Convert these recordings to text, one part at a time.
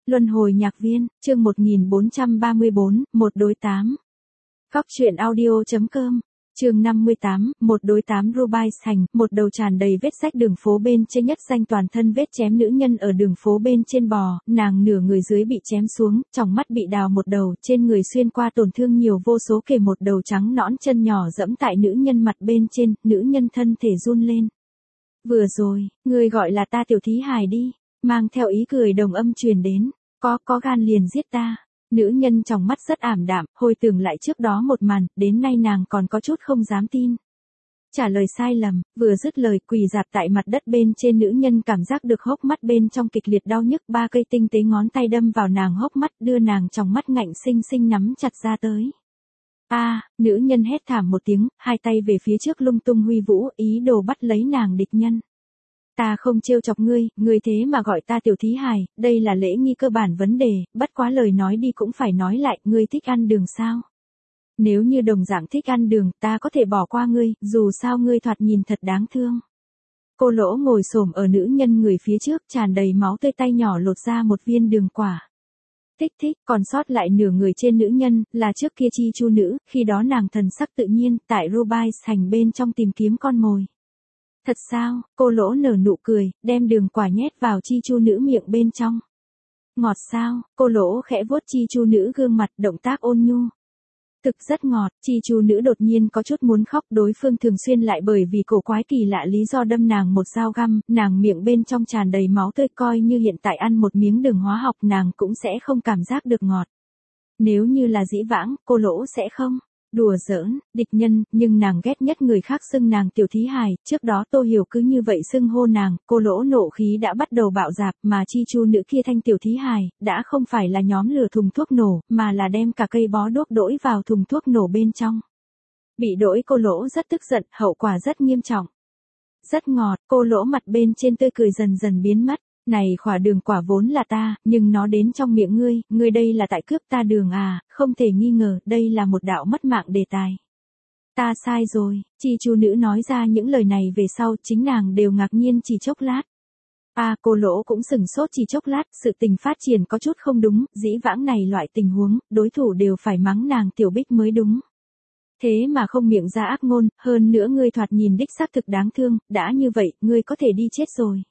Luân hồi nhạc viên, chương 1434, một đối tám. Góc truyện audio.com, chương 58, một đối tám. Rubai Thành, một đầu tràn đầy vết rách đường phố bên trên, nhất danh toàn thân vết chém nữ nhân ở đường phố bên trên bò, nàng nửa người dưới bị chém xuống, tròng mắt bị đào một đầu, trên người xuyên qua tổn thương nhiều vô số kể, một đầu trắng nõn chân nhỏ dẫm tại nữ nhân mặt bên trên, nữ nhân thân thể run lên. Vừa rồi, người gọi là ta tiểu thí hài đi, mang theo ý cười đồng âm truyền đến. Có gan liền giết ta. Nữ nhân trong mắt rất ảm đạm, hồi tưởng lại trước đó một màn, đến nay nàng còn có chút không dám tin. Trả lời sai lầm, vừa dứt lời, quỳ dạp tại mặt đất bên trên nữ nhân cảm giác được hốc mắt bên trong kịch liệt đau nhức, ba cây tinh tế ngón tay đâm vào nàng hốc mắt, đưa nàng trong mắt ngạnh xinh xinh nắm chặt ra tới. Nữ nhân hét thảm một tiếng, hai tay về phía trước lung tung huy vũ, ý đồ bắt lấy nàng địch nhân. Ta không trêu chọc ngươi thế mà gọi ta tiểu thí hài, đây là lễ nghi cơ bản vấn đề, bất quá lời nói đi cũng phải nói lại, ngươi thích ăn đường sao? Nếu như đồng dạng thích ăn đường, ta có thể bỏ qua ngươi, dù sao ngươi thoạt nhìn thật đáng thương. Cô Lỗ ngồi xổm ở nữ nhân người phía trước, tràn đầy máu tươi, tay nhỏ lột ra một viên đường quả. Thích, còn sót lại nửa người trên nữ nhân, là trước kia chi chu nữ, khi đó nàng thần sắc tự nhiên, tại Rubai Thành bên trong tìm kiếm con mồi. Thật sao? Cô Lỗ nở nụ cười, đem đường quả nhét vào chi chu nữ miệng bên trong. Ngọt sao? Cô Lỗ khẽ vuốt chi chu nữ gương mặt, động tác ôn nhu. Thực rất ngọt. Chi chu nữ đột nhiên có chút muốn khóc, đối phương thường xuyên lại bởi vì cổ quái kỳ lạ lý do đâm nàng một dao găm, nàng miệng bên trong tràn đầy máu tươi, coi như hiện tại ăn một miếng đường hóa học nàng cũng sẽ không cảm giác được ngọt. Nếu như là dĩ vãng, cô Lỗ sẽ không đùa giỡn, địch nhân, nhưng nàng ghét nhất người khác xưng nàng tiểu thí hài, trước đó Tô Hiểu cứ như vậy xưng hô nàng, cô Lỗ nộ khí đã bắt đầu bạo dạp, mà chi chu nữ kia thanh tiểu thí hài, đã không phải là nhóm lửa thùng thuốc nổ, mà là đem cả cây bó đuốc đỗi vào thùng thuốc nổ bên trong. Bị đỗi cô Lỗ rất tức giận, hậu quả rất nghiêm trọng. Rất ngọt, cô Lỗ mặt bên trên tươi cười dần dần biến mất. Này khỏa đường quả vốn là ta, nhưng nó đến trong miệng ngươi đây là tại cướp ta đường à, không thể nghi ngờ, đây là một đạo mất mạng đề tài. Ta sai rồi, chi chu nữ nói ra những lời này về sau, chính nàng đều ngạc nhiên chỉ chốc lát. Cô Lỗ cũng sửng sốt chỉ chốc lát, sự tình phát triển có chút không đúng, dĩ vãng này loại tình huống, đối thủ đều phải mắng nàng tiểu bích mới đúng. Thế mà không miệng ra ác ngôn, hơn nữa ngươi thoạt nhìn đích xác thực đáng thương, đã như vậy, ngươi có thể đi chết rồi.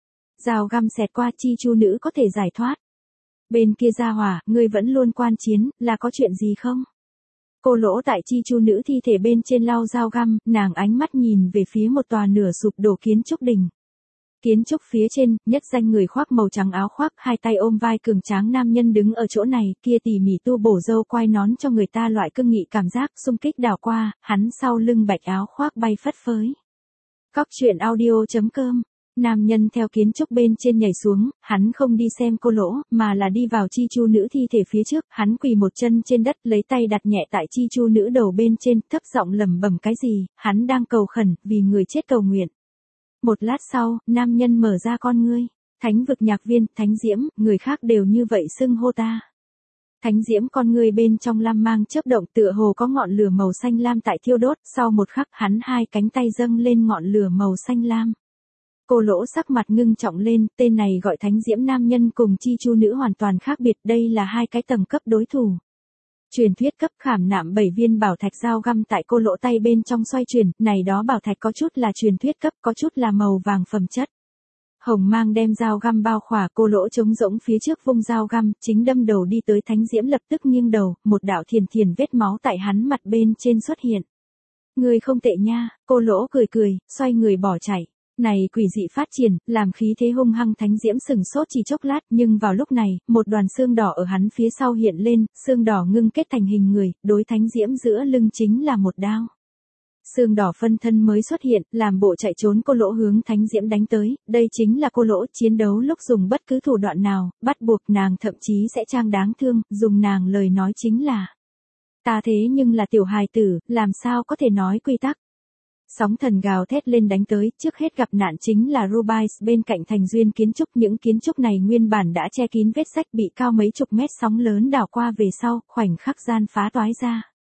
Dao găm xẹt qua, chi chu nữ có thể giải thoát. Bên kia gia hỏa, ngươi vẫn luôn quan chiến, là có chuyện gì không? Cô Lỗ tại chi chu nữ thi thể bên trên lau dao găm, nàng ánh mắt nhìn về phía một tòa nửa sụp đổ kiến trúc đình. Kiến trúc phía trên, nhất danh người khoác màu trắng áo khoác, hai tay ôm vai cường tráng nam nhân đứng ở chỗ này, kia tỉ mỉ tu bổ râu quai nón cho người ta loại cương nghị cảm giác, xung kích đảo qua, hắn sau lưng bạch áo khoác bay phất phới. Góc truyện audio.com. Nam nhân theo kiến trúc bên trên nhảy xuống, hắn không đi xem cô Lỗ, mà là đi vào chi chu nữ thi thể phía trước, hắn quỳ một chân trên đất, lấy tay đặt nhẹ tại chi chu nữ đầu bên trên, thấp giọng lẩm bẩm cái gì, hắn đang cầu khẩn, vì người chết cầu nguyện. Một lát sau, nam nhân mở ra con ngươi, Thánh vực nhạc viên, Thánh Diễm, người khác đều như vậy xưng hô ta. Thánh Diễm con ngươi bên trong lam mang chớp động, tựa hồ có ngọn lửa màu xanh lam tại thiêu đốt, sau một khắc hắn hai cánh tay dâng lên ngọn lửa màu xanh lam. Cô Lỗ sắc mặt ngưng trọng lên, tên này gọi Thánh Diễm nam nhân cùng chi chu nữ hoàn toàn khác biệt, đây là hai cái tầng cấp đối thủ. Truyền thuyết cấp, khảm nạm 7 viên bảo thạch dao găm tại cô Lỗ tay bên trong xoay chuyển, này đó bảo thạch có chút là truyền thuyết cấp, có chút là màu vàng phẩm chất. Hồng mang đem dao găm bao khỏa, cô Lỗ trống rỗng phía trước vung dao găm, chính đâm đầu đi tới Thánh Diễm lập tức nghiêng đầu, một đạo thiền vết máu tại hắn mặt bên trên xuất hiện. Người không tệ nha, cô Lỗ cười, xoay người bỏ chạy. Này quỷ dị phát triển, làm khí thế hung hăng. Thánh Diễm sừng sốt chỉ chốc lát, nhưng vào lúc này, một đoàn xương đỏ ở hắn phía sau hiện lên, xương đỏ ngưng kết thành hình người, đối Thánh Diễm giữa lưng chính là một đao. Xương đỏ phân thân mới xuất hiện, làm bộ chạy trốn cô Lỗ hướng Thánh Diễm đánh tới, đây chính là cô Lỗ, chiến đấu lúc dùng bất cứ thủ đoạn nào, bắt buộc nàng thậm chí sẽ trang đáng thương, dùng nàng lời nói chính là: ta thế nhưng là tiểu hài tử, làm sao có thể nói quy tắc. Sóng thần gào thét lên đánh tới, trước hết gặp nạn chính là Rubai bên cạnh thành duyên kiến trúc, những kiến trúc này nguyên bản đã che kín vết rách, bị cao mấy chục mét sóng lớn đảo qua về sau, khoảnh khắc gian phá toái ra.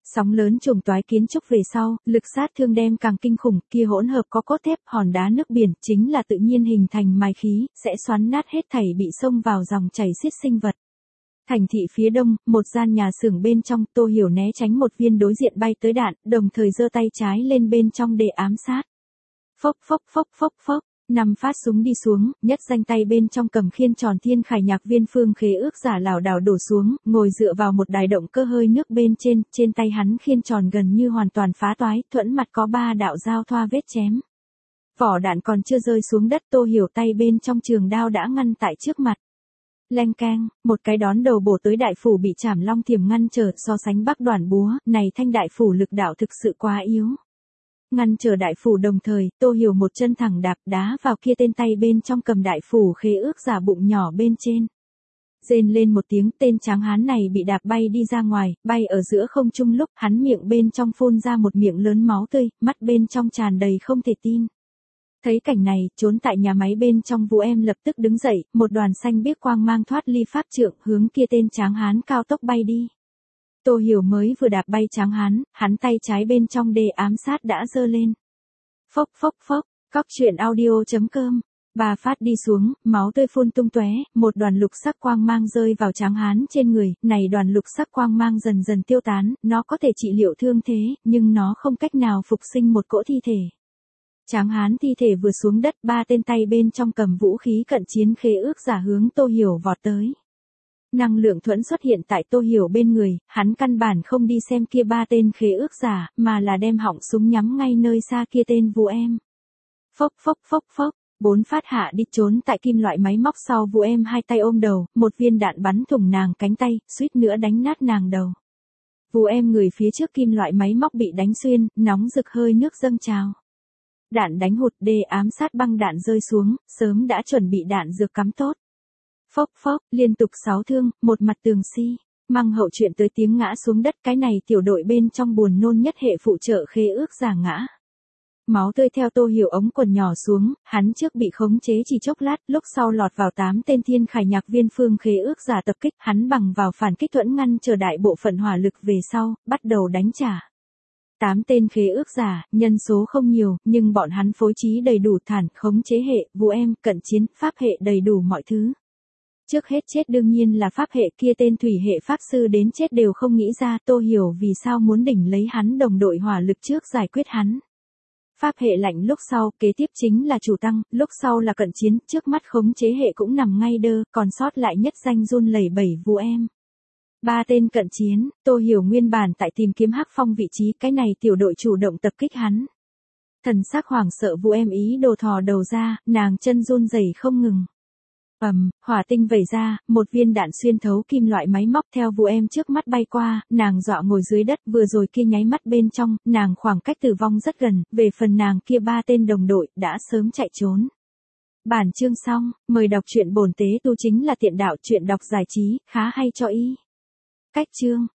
Sóng lớn trùng toái kiến trúc về sau, lực sát thương đem càng kinh khủng, kia hỗn hợp có cốt thép, hòn đá nước biển, chính là tự nhiên hình thành mài khí, sẽ xoắn nát hết thảy bị xông vào dòng chảy xiết sinh vật. Thành thị phía đông, một gian nhà xưởng bên trong, Tô Hiểu né tránh một viên đối diện bay tới đạn, đồng thời giơ tay trái lên bên trong để ám sát. Phốc phốc phốc phốc phốc, 5 phát súng đi xuống, nhất danh tay bên trong cầm khiên tròn thiên khải nhạc viên phương khế ước giả lảo đảo đổ xuống, ngồi dựa vào một đài động cơ hơi nước bên trên tay hắn khiên tròn gần như hoàn toàn phá toái, thuẫn mặt có 3 đạo dao thoa vết chém. Vỏ đạn còn chưa rơi xuống đất, Tô Hiểu tay bên trong trường đao đã ngăn tại trước mặt. Leng keng, một cái đón đầu bổ tới đại phủ bị chảm long thiểm ngăn trở, so sánh Bắc Đoàn búa, này thanh đại phủ lực đạo thực sự quá yếu. Ngăn trở đại phủ đồng thời, Tô Hiểu một chân thẳng đạp đá vào kia tên tay bên trong cầm đại phủ khế ước giả bụng nhỏ bên trên. Rên lên một tiếng, tên tráng hán này bị đạp bay đi ra ngoài, bay ở giữa không trung lúc hắn miệng bên trong phun ra một miệng lớn máu tươi, mắt bên trong tràn đầy không thể tin. Thấy cảnh này, trốn tại nhà máy bên trong Vũ Em lập tức đứng dậy, một đoàn xanh biếc quang mang thoát ly pháp trượng, hướng kia tên tráng hán cao tốc bay đi. Tô Hiểu mới vừa đạp bay tráng hán, hắn tay trái bên trong đề ám sát đã giơ lên. Phốc phốc phốc, cóc truyện audio.com. 3 phát đi xuống, máu tươi phun tung tóe, một đoàn lục sắc quang mang rơi vào tráng hán trên người, này đoàn lục sắc quang mang dần dần tiêu tán, nó có thể trị liệu thương thế, nhưng nó không cách nào phục sinh một cỗ thi thể. Tráng hán thi thể vừa xuống đất, 3 tên tay bên trong cầm vũ khí cận chiến khế ước giả hướng Tô Hiểu vọt tới. Năng lượng thuẫn xuất hiện tại Tô Hiểu bên người, hắn căn bản không đi xem kia 3 tên khế ước giả, mà là đem họng súng nhắm ngay nơi xa kia tên Vũ Em. Phốc phốc phốc phốc, 4 phát hạ đi, trốn tại kim loại máy móc sau Vũ Em hai tay ôm đầu, một viên đạn bắn thủng nàng cánh tay, suýt nữa đánh nát nàng đầu. Vũ Em người phía trước kim loại máy móc bị đánh xuyên, nóng rực hơi nước dâng trào. Đạn đánh hụt, đề ám sát băng đạn rơi xuống, sớm đã chuẩn bị đạn dược cắm tốt. Phốc phốc, liên tục 6 thương, một mặt tường xi. Măng hậu chuyện tới tiếng ngã xuống đất, cái này tiểu đội bên trong buồn nôn nhất hệ phụ trợ khế ước giả ngã. Máu tươi theo Tô Hiểu ống quần nhỏ xuống, hắn trước bị khống chế chỉ chốc lát, lúc sau lọt vào 8 tên thiên khải nhạc viên phương khế ước giả tập kích, hắn bằng vào phản kích thuẫn ngăn chờ đại bộ phận hỏa lực về sau, bắt đầu đánh trả. 8 tên khế ước giả, nhân số không nhiều, nhưng bọn hắn phối trí đầy đủ thản, khống chế hệ, Vũ Em, cận chiến, pháp hệ đầy đủ mọi thứ. Trước hết chết đương nhiên là pháp hệ, kia tên thủy hệ pháp sư đến chết đều không nghĩ ra Tô Hiểu vì sao muốn đỉnh lấy hắn đồng đội hỏa lực trước giải quyết hắn. Pháp hệ lạnh lúc sau, kế tiếp chính là chủ tăng, lúc sau là cận chiến, trước mắt khống chế hệ cũng nằm ngay đơ, còn sót lại nhất danh run lẩy bẩy Vũ Em. 3 tên cận chiến, Tô Hiểu nguyên bản tại tìm kiếm Hắc Phong vị trí, cái này tiểu đội chủ động tập kích hắn. Thần sắc hoảng sợ Vũ Em ý đồ thò đầu ra, nàng chân run rẩy không ngừng. Hỏa tinh vẩy ra, một viên đạn xuyên thấu kim loại máy móc theo Vũ Em trước mắt bay qua, nàng dọa ngồi dưới đất, vừa rồi kia nháy mắt bên trong, nàng khoảng cách tử vong rất gần, về phần nàng kia 3 tên đồng đội, đã sớm chạy trốn. Bản chương xong, mời đọc truyện bổn tế tu chính là tiện đạo, truyện đọc giải trí, khá hay cho ý. Cách chương.